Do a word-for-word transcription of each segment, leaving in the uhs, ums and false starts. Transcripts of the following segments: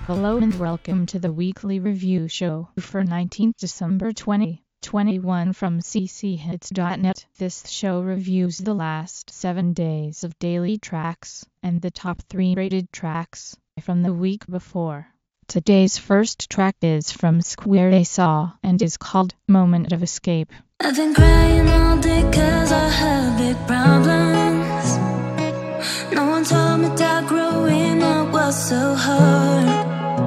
Hello and welcome to the weekly review show for nineteenth December twenty twenty-one from c c hits dot net. This show reviews the last seven days of daily tracks and the top three rated tracks from the week before. Today's first track is from Square A Saw and is called Moment of Escape. I've been crying all day cause I have big problems. No one told me that growing up was so hard.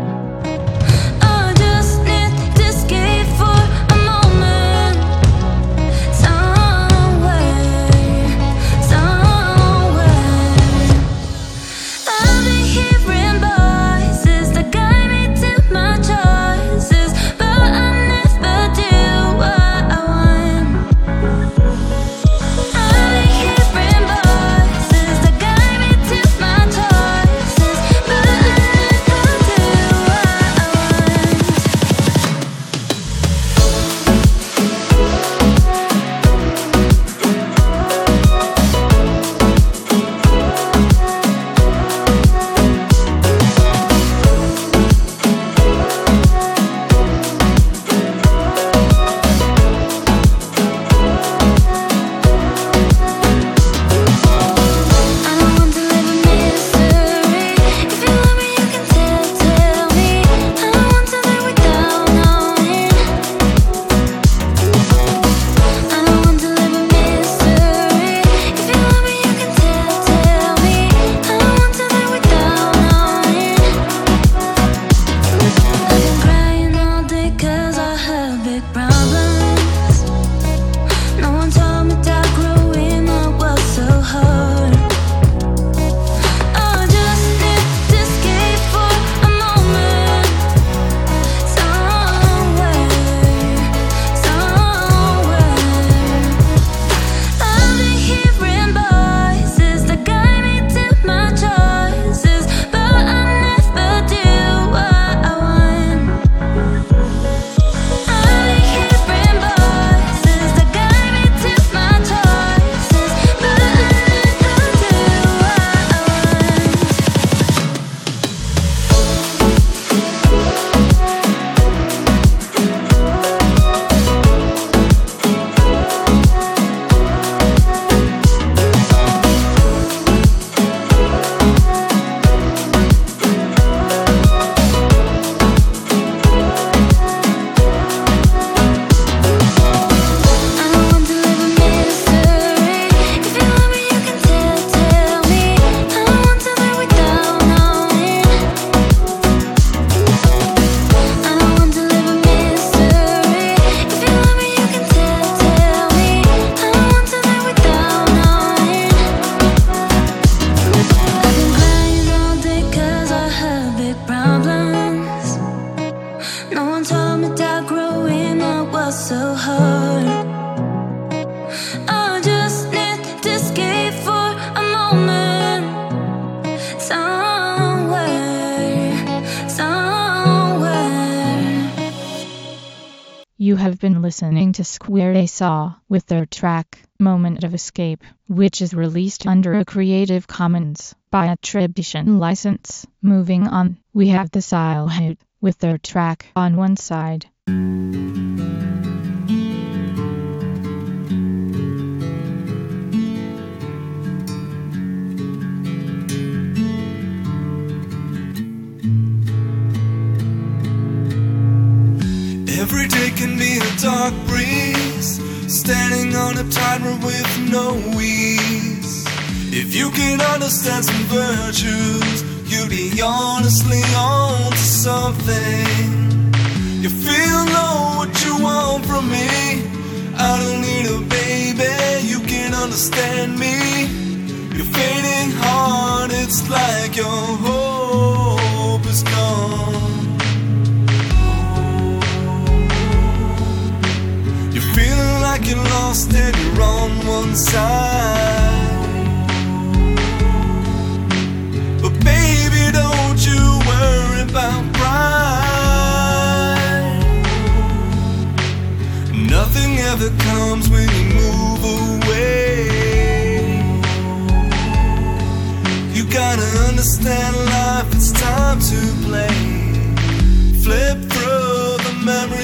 You have been listening to Square A Saw with their track, Moment of Escape, which is released under a Creative Commons by attribution license. Moving on, we have the Silehood with their track On One Side. Every day can be a dark breeze, standing on a tightrope with no ease. If you can understand some virtues, you'd be honestly on to something. You feel know what you want from me. I don't need a baby, you can understand me. You're fading hard, it's like your hope is gone. Feeling like you're lost and you're on one side. But baby, don't you worry about pride. Nothing ever comes when you move away. You gotta understand life, it's time to play.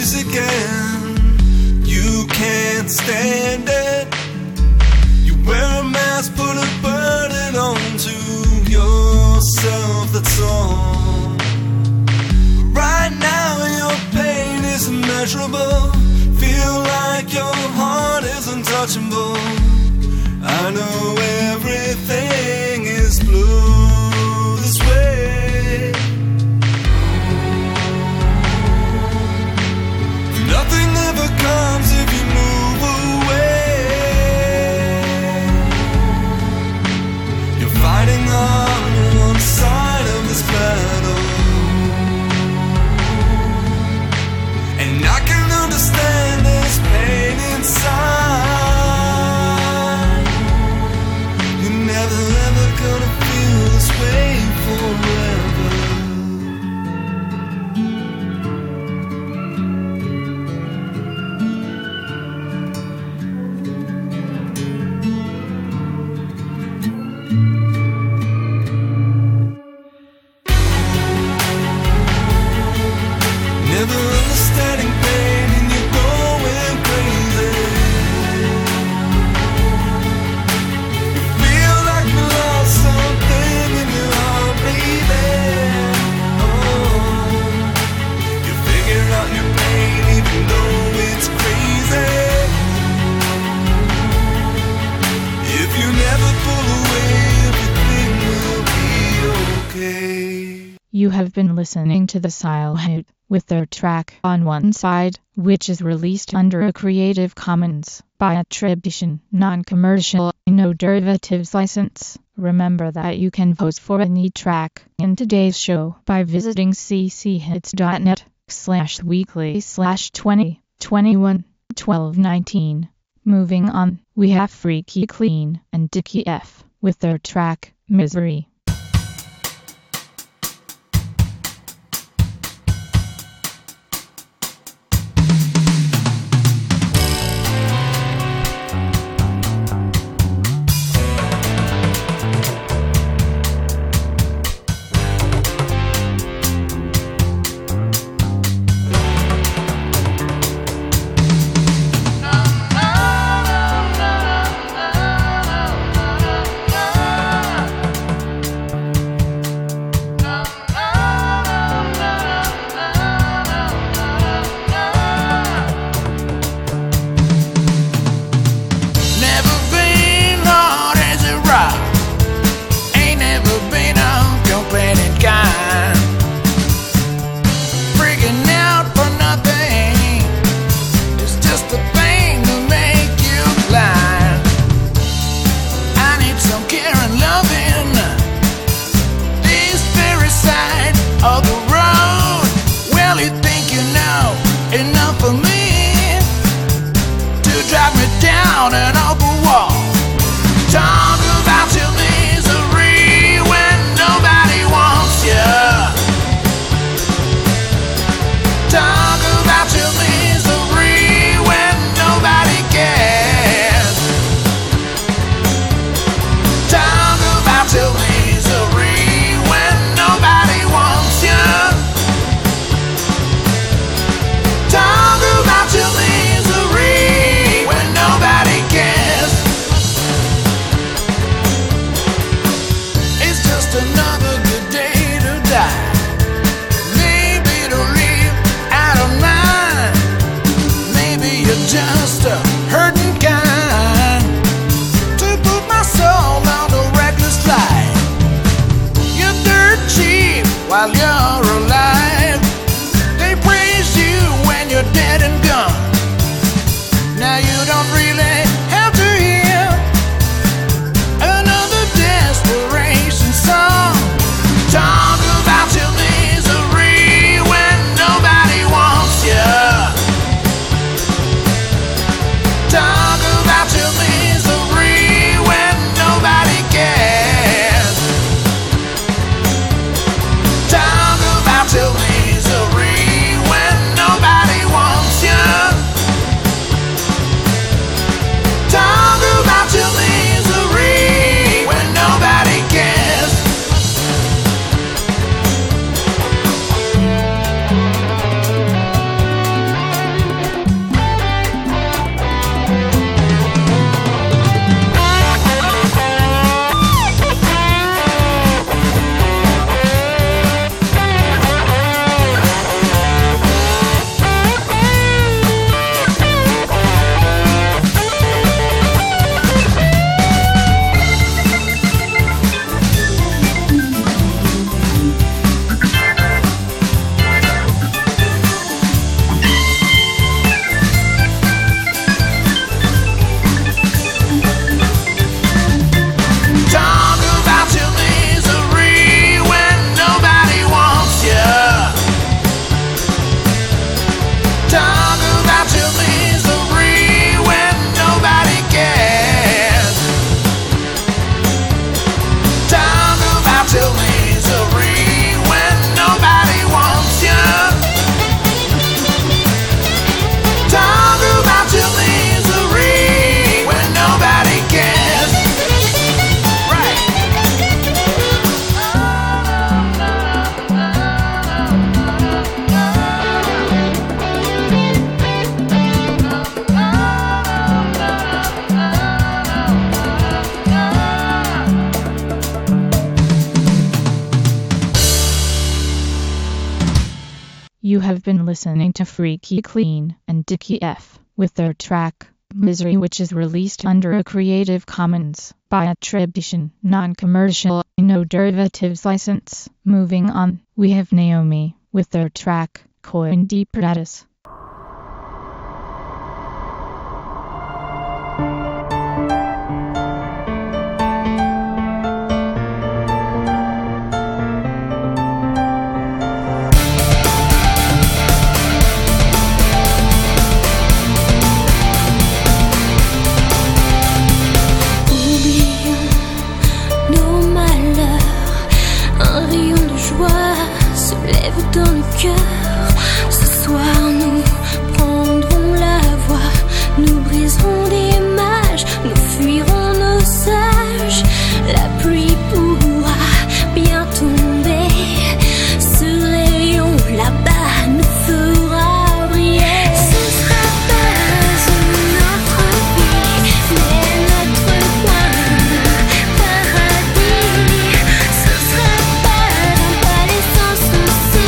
changes again. You can't stand it. You wear a mask, put a burden onto yourself, that's all. Right now your pain is immeasurable. Feel like your heart is untouchable. I know everything is blue this way. Nothing ever comes if you move away. You're fighting on one side of this battle, and I can understand this pain inside. You're never ever gonna feel this way forever. Never understanding pain and you're going crazy. You feel like you lost something in your heart, baby. Oh, you figure out your pain even though it's crazy. If you never pull away, everything will be okay. You have been listening to the Silhouette with their track On One Side, which is released under a Creative Commons by attribution, non-commercial, no derivatives license. Remember that you can vote for any track in today's show by visiting cchits.net slash weekly slash 20 21 12 19. Moving on, we have Freaky Clean and Dickie F with their track Misery. have been listening to Freaky Clean and Dickie F with their track Misery, which is released under a Creative Commons by attribution, non-commercial, no derivatives license. Moving on, we have Naomi with their track Coin de Pradas. Dans le cœur, ce soir nous prendrons la voie, nous briserons des mages, nous fuirons nos sages. La pluie pourra bien tomber, ce rayon là-bas nous fera briller. Ce sera pas notre vie, mais notre coin de paradis. Ce sera pas un palais sans souci.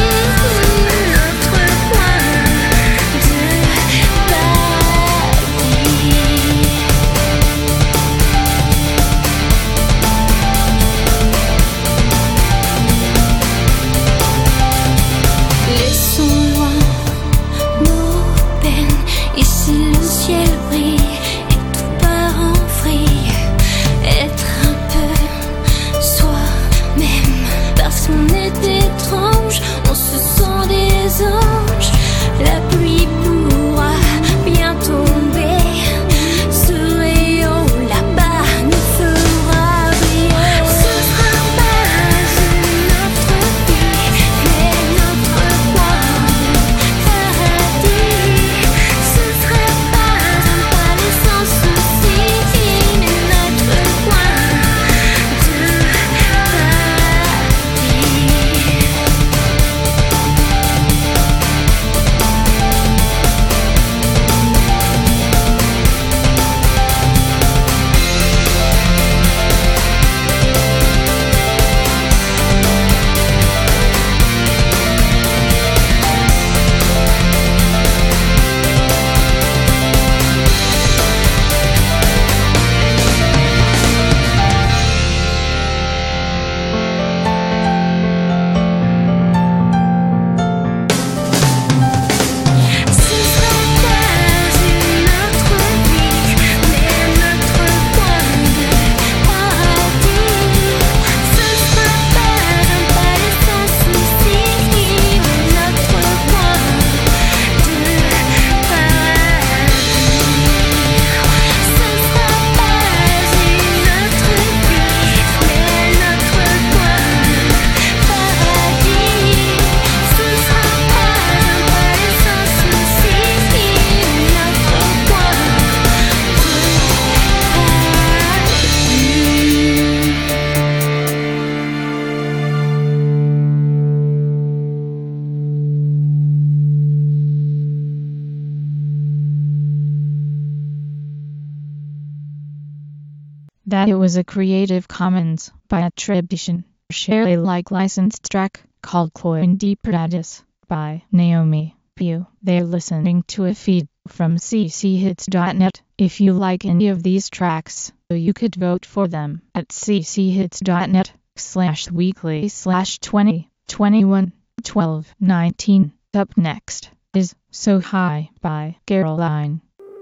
That it was a Creative Commons by attribution, share Alike licensed track called Coin de Pradas by Naomi Pugh. They're listening to a feed from c c hits dot net. If you like any of these tracks, you could vote for them at c c hits dot net slash weekly slash twenty twenty-one twelve nineteen. Up next is So High by Caroline.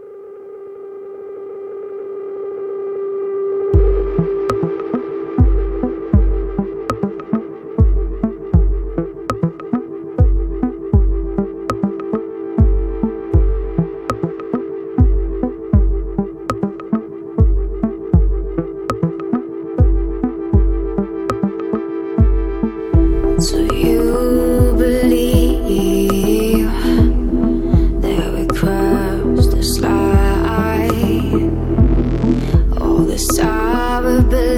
So you believe that we crossed this line? All this time we've been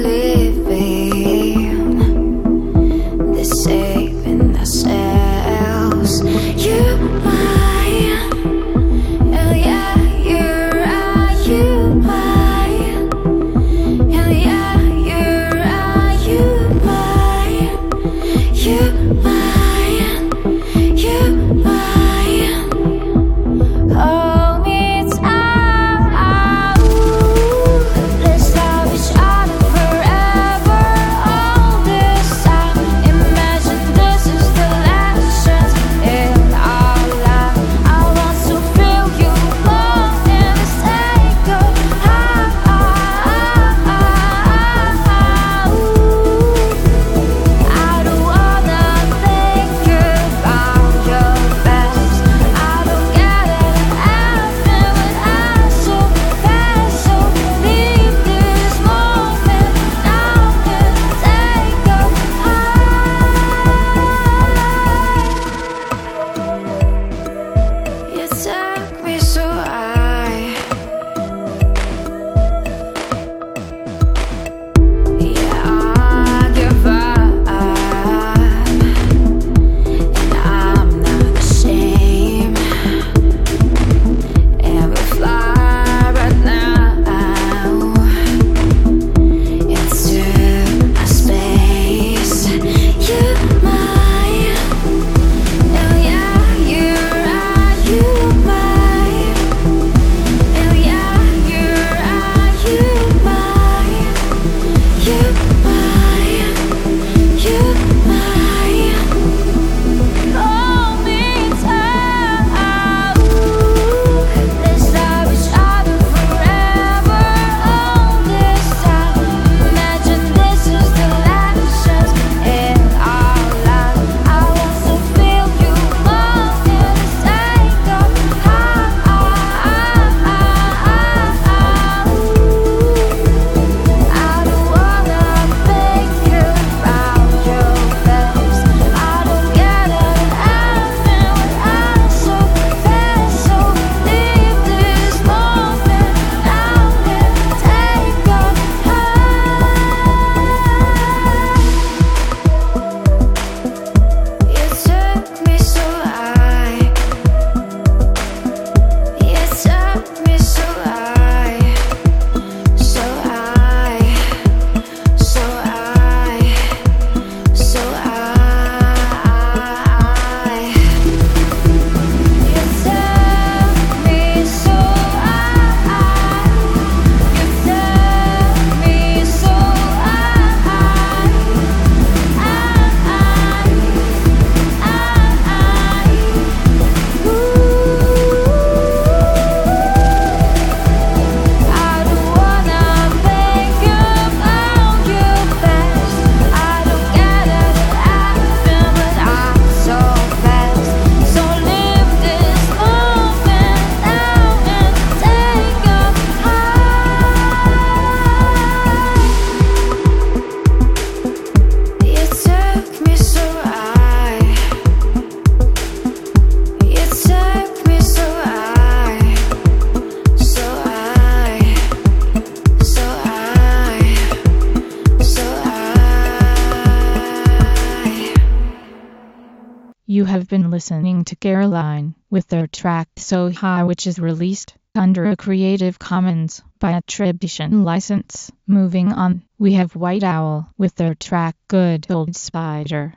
living, this saving ourselves. You mine, hell yeah, you're right, you mine, hell yeah, you're right, you mine. You mine, you mine. You have been listening to Caroline with their track So High, which is released under a Creative Commons by attribution license. Moving on, we have White Owl with their track Good Old Spider.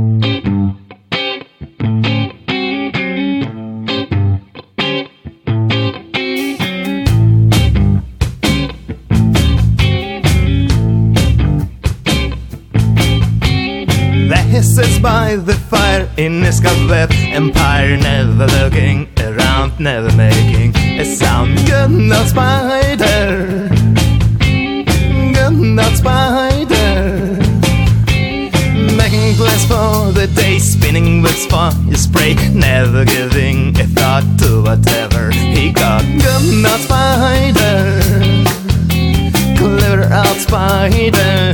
He sits by the fire in his cobweb empire, never looking around, never making a sound. Good night, spider. Good night, spider. Making plans for the day, spinning webs for his prey, never giving a thought to whatever he got. Good night, spider. Clever out, spider.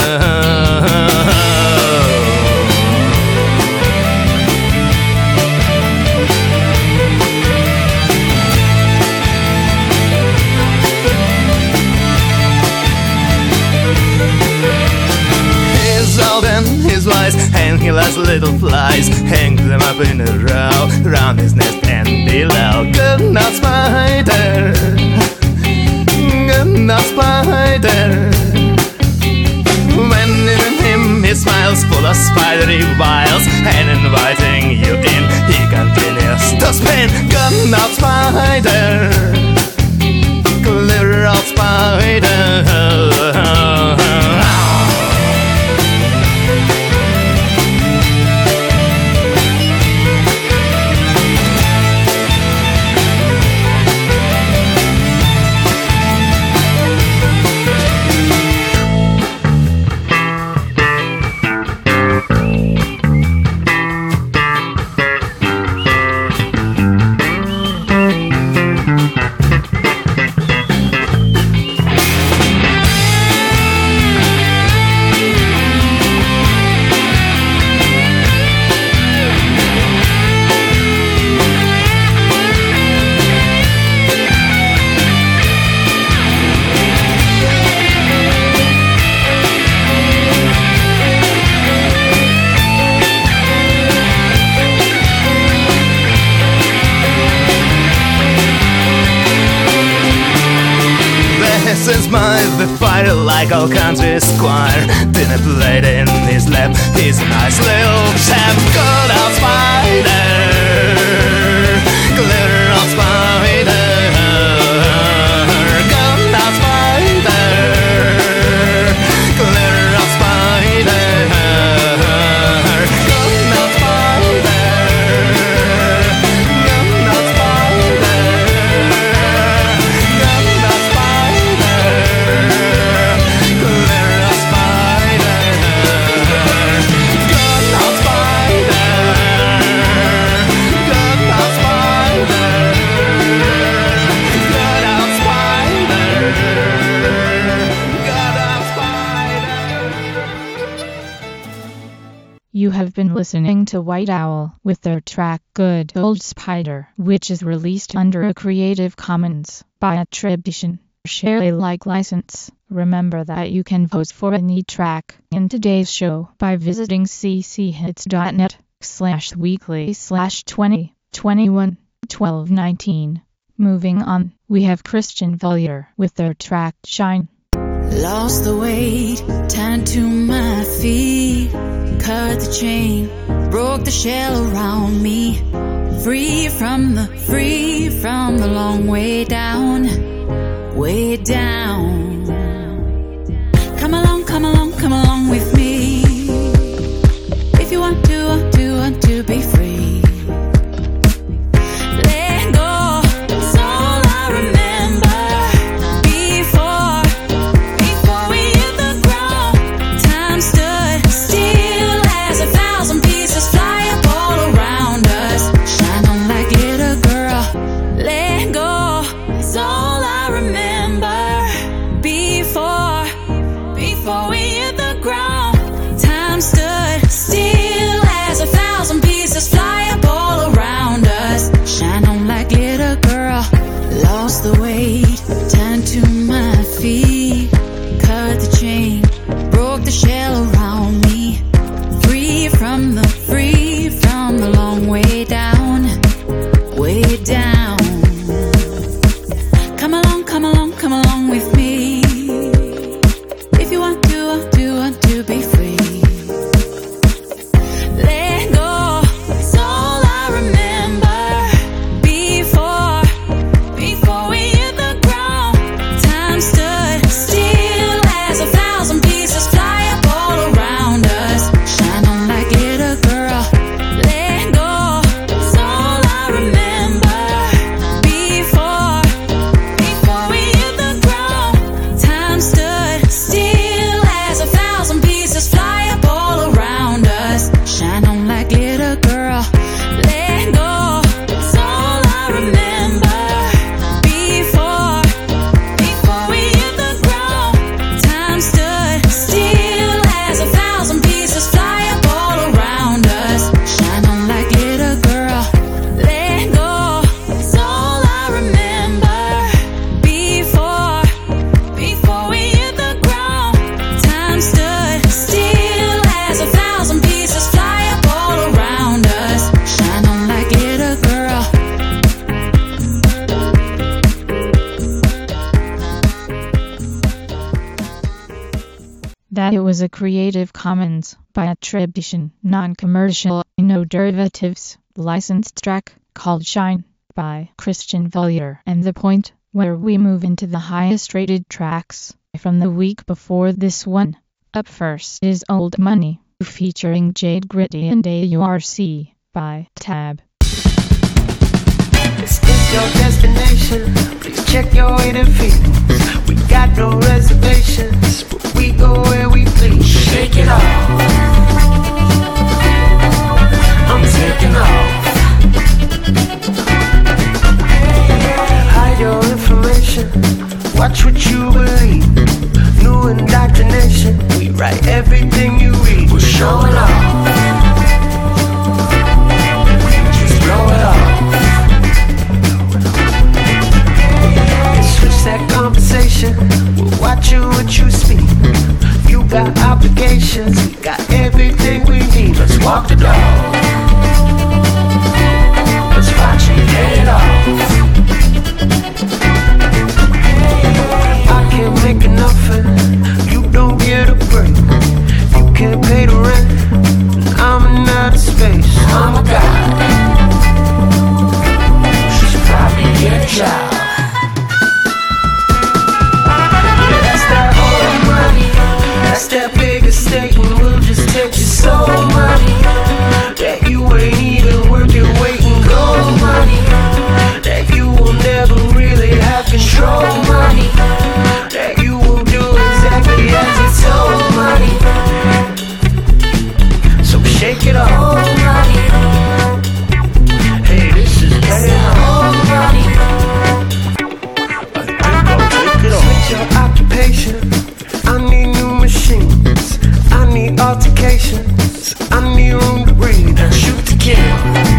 And he loves little flies, hangs them up in a row around his nest and below. Good night, spider. Good night, spider. When in him he smiles, full of spidery wiles, and inviting you in, he continues to spin. Good night, spider. Clear out, spider. Since by the fire like all country squire, dinner plate in his lap, he's a nice little chap. Good old spider, glitter old spider. Good old spider, glitter old spider. Good old spider, good old spider. You have been listening to White Owl with their track Good Old Spider, which is released under a Creative Commons by attribution, share Alike license. Remember that you can vote for any track in today's show by visiting cchits.net slash weekly slash 20 21 12 19. Moving on, we have Christian Valier with their track Shine. Lost the weight, turned to my feet, cut the chain, broke the shell around me, free from the, free from the long way down, way down. Come along, come along, come along with me. If you want to, want to, want to be free. that it was a Creative Commons by attribution, non-commercial, no derivatives, licensed track called Shine by Christian Vollier. And the point where we move into the highest rated tracks from the week before this one. Up first is Old Money, featuring Jade Gritty and A U R C by Tab. This is your destination, please check your waiting fees. We got no reservations, but we go where we please. Shake it off, I'm taking off. Hide your information, watch what you believe. New indoctrination, we write everything you read. We're showing off, just blow it off. That conversation, we're watching what you speak. You got obligations, we got everything we need. Let's walk the dog, let's watch you get it off. I can't make enough and you don't get a break. You can't pay the rent and I'm in outer space. I'm a guy, you should probably get a job. That's that big estate and we'll just take your soul money that you ain't even worth your weight in gold money, that you will never really have control money, that you will do exactly as you're told money. So shake it off. Hey, this is paying off. I think I'll take it off. Switch your occupation, I need new machines, I need altercations, I need room to breathe and shoot to kill.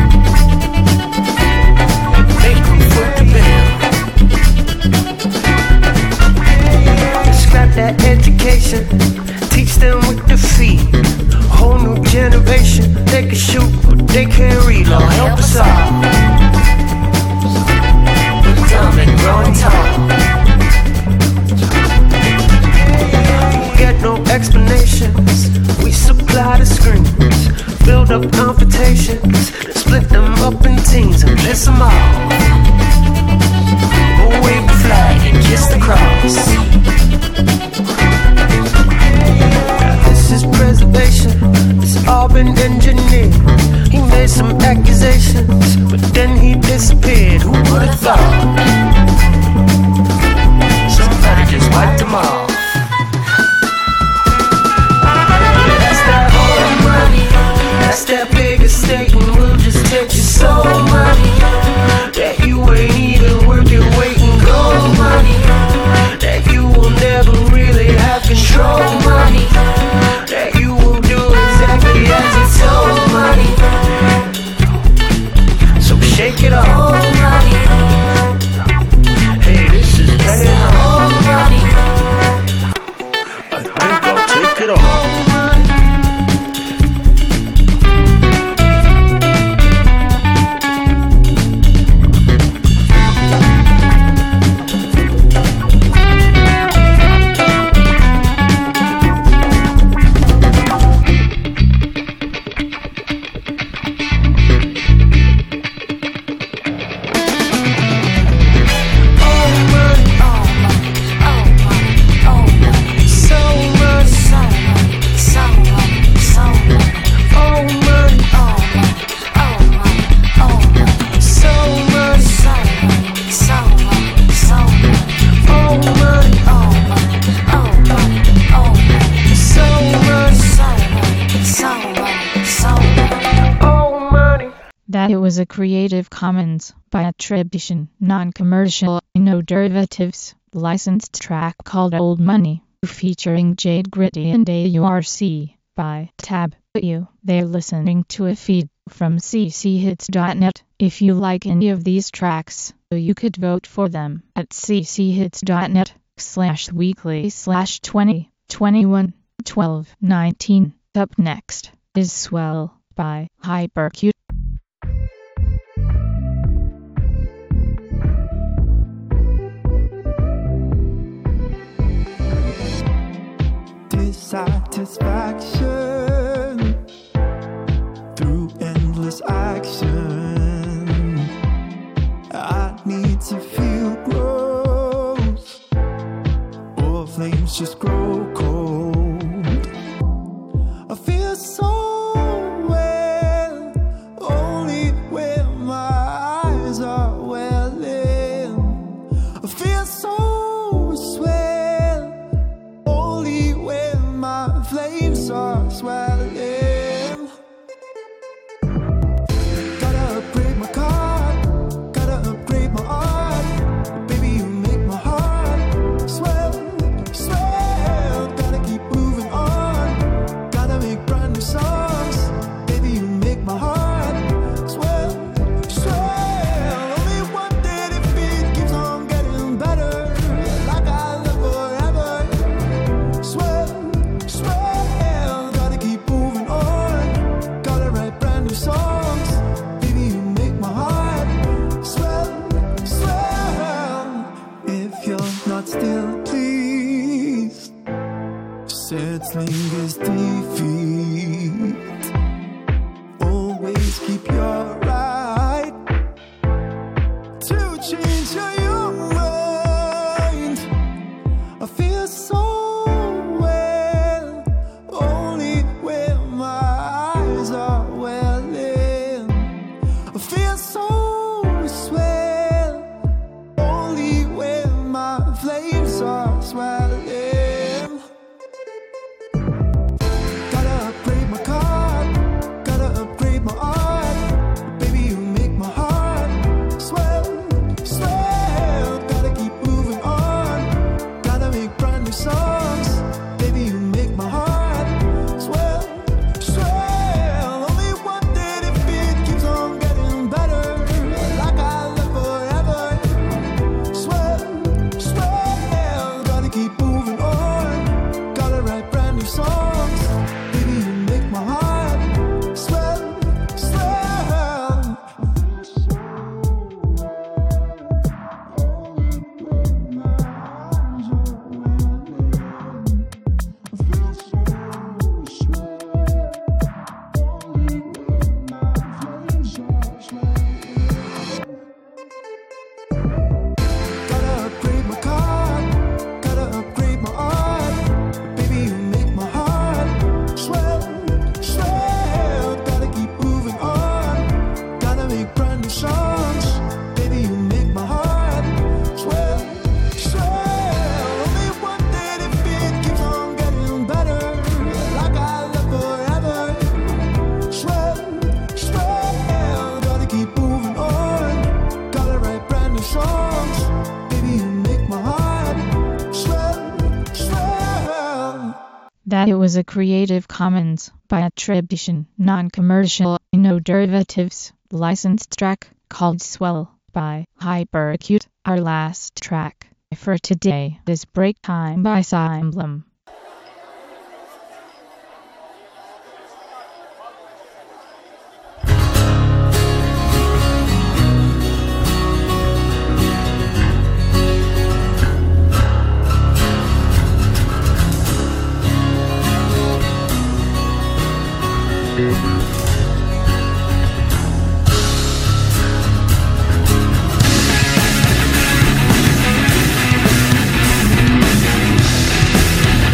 Make them foot the bill. Scrap that education, teach them with the feet. Whole new generation, they can shoot but they can't read. Lord help us all, we're dumb and growing tall. No explanations, we supply the screens. Build up confrontations, then split them up in teams and piss them off. We'll wave the flag and kiss the cross. This is preservation, it's all been engineered. He made some accusations, but then he disappeared. Who would have thought? Somebody just wiped them off. That's that big estate and we'll just take your soul money, that you ain't even worth your weight in gold money, that you will never really have control money, that you will do exactly as you're told money. So shake it off. Hey, this is paying off. I think I'll take it off. That it was a Creative Commons by attribution, non-commercial, no derivatives, licensed track called Old Money, featuring Jade Gritty and A U R C by Tab. You, they're listening to a feed from c c hits dot net. If you like any of these tracks, you could vote for them at c c hits dot net slash weekly slash twenty twenty-one twelve nineteen. Up next is Swell by Hypercute. dissatisfaction through endless action. I need to feel growth, or flames just grow cold. I feel so well, only when my eyes are welling. I feel so swell, only when my flames are swelling. Gotta upgrade my car, gotta upgrade my art. Baby, you make my heart swell, swell. Gotta keep moving on, gotta make brand new songs. Baby, you make my heart swell, swell. Only one day to beat keeps on getting better, like I love forever. Swell, swell. Gotta keep moving on, gotta write brand new songs. Baby, you make my heart swell, swell. If you're not still pleased, settling is defeat. Always keep your right to change your mind. I feel so well, only when my eyes are welling. I feel so swell, only when my flames are swelling. Gotta upgrade my car, gotta upgrade my art. Baby, you make my heart swell, swell. Gotta keep moving on, gotta make brand new songs. Baby, you make my heart swell, swell. Only one day to beat keeps on getting better, like I love forever. Swell, swell. Gotta keep moving on, gotta write brand new songs. Baby, you make my heart swell, swell. Gotta upgrade my car, gotta upgrade my art. Baby, you make my heart swell, swell. Gotta keep moving on, gotta make brand new songs. Baby, you make my heart swell, swell. Only one day to beat keeps on getting better, like I love forever. Swell, swell. Gotta keep moving on, gotta write brand new songs. Baby, you make my heart swell, swell. That it was a Creative Commons by attribution, non-commercial, no derivatives, licensed track called Swell by Hyperacute. Our last track for today is Break Time by Emblem. Gotta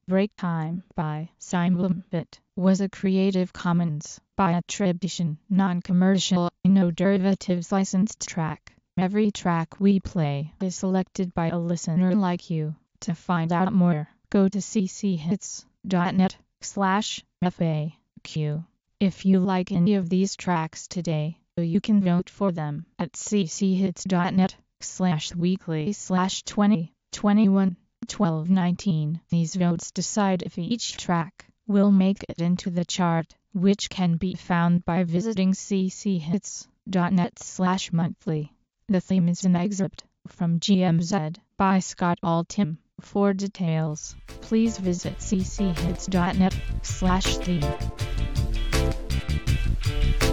Break Time by Simon Bit was a Creative Commons by attribution, non-commercial, no derivatives licensed track. Every track we play is selected by a listener like you. To find out more, go to cchits.net slash FAQ. If you like any of these tracks today, you can vote for them at cchits.net slash weekly slash 20 21 12 19. These votes decide if each track will make it into the chart, which can be found by visiting cchits.net slash monthly. The theme is an excerpt from G M Z by Scott Altham. For details, please visit cchits.net slash theme.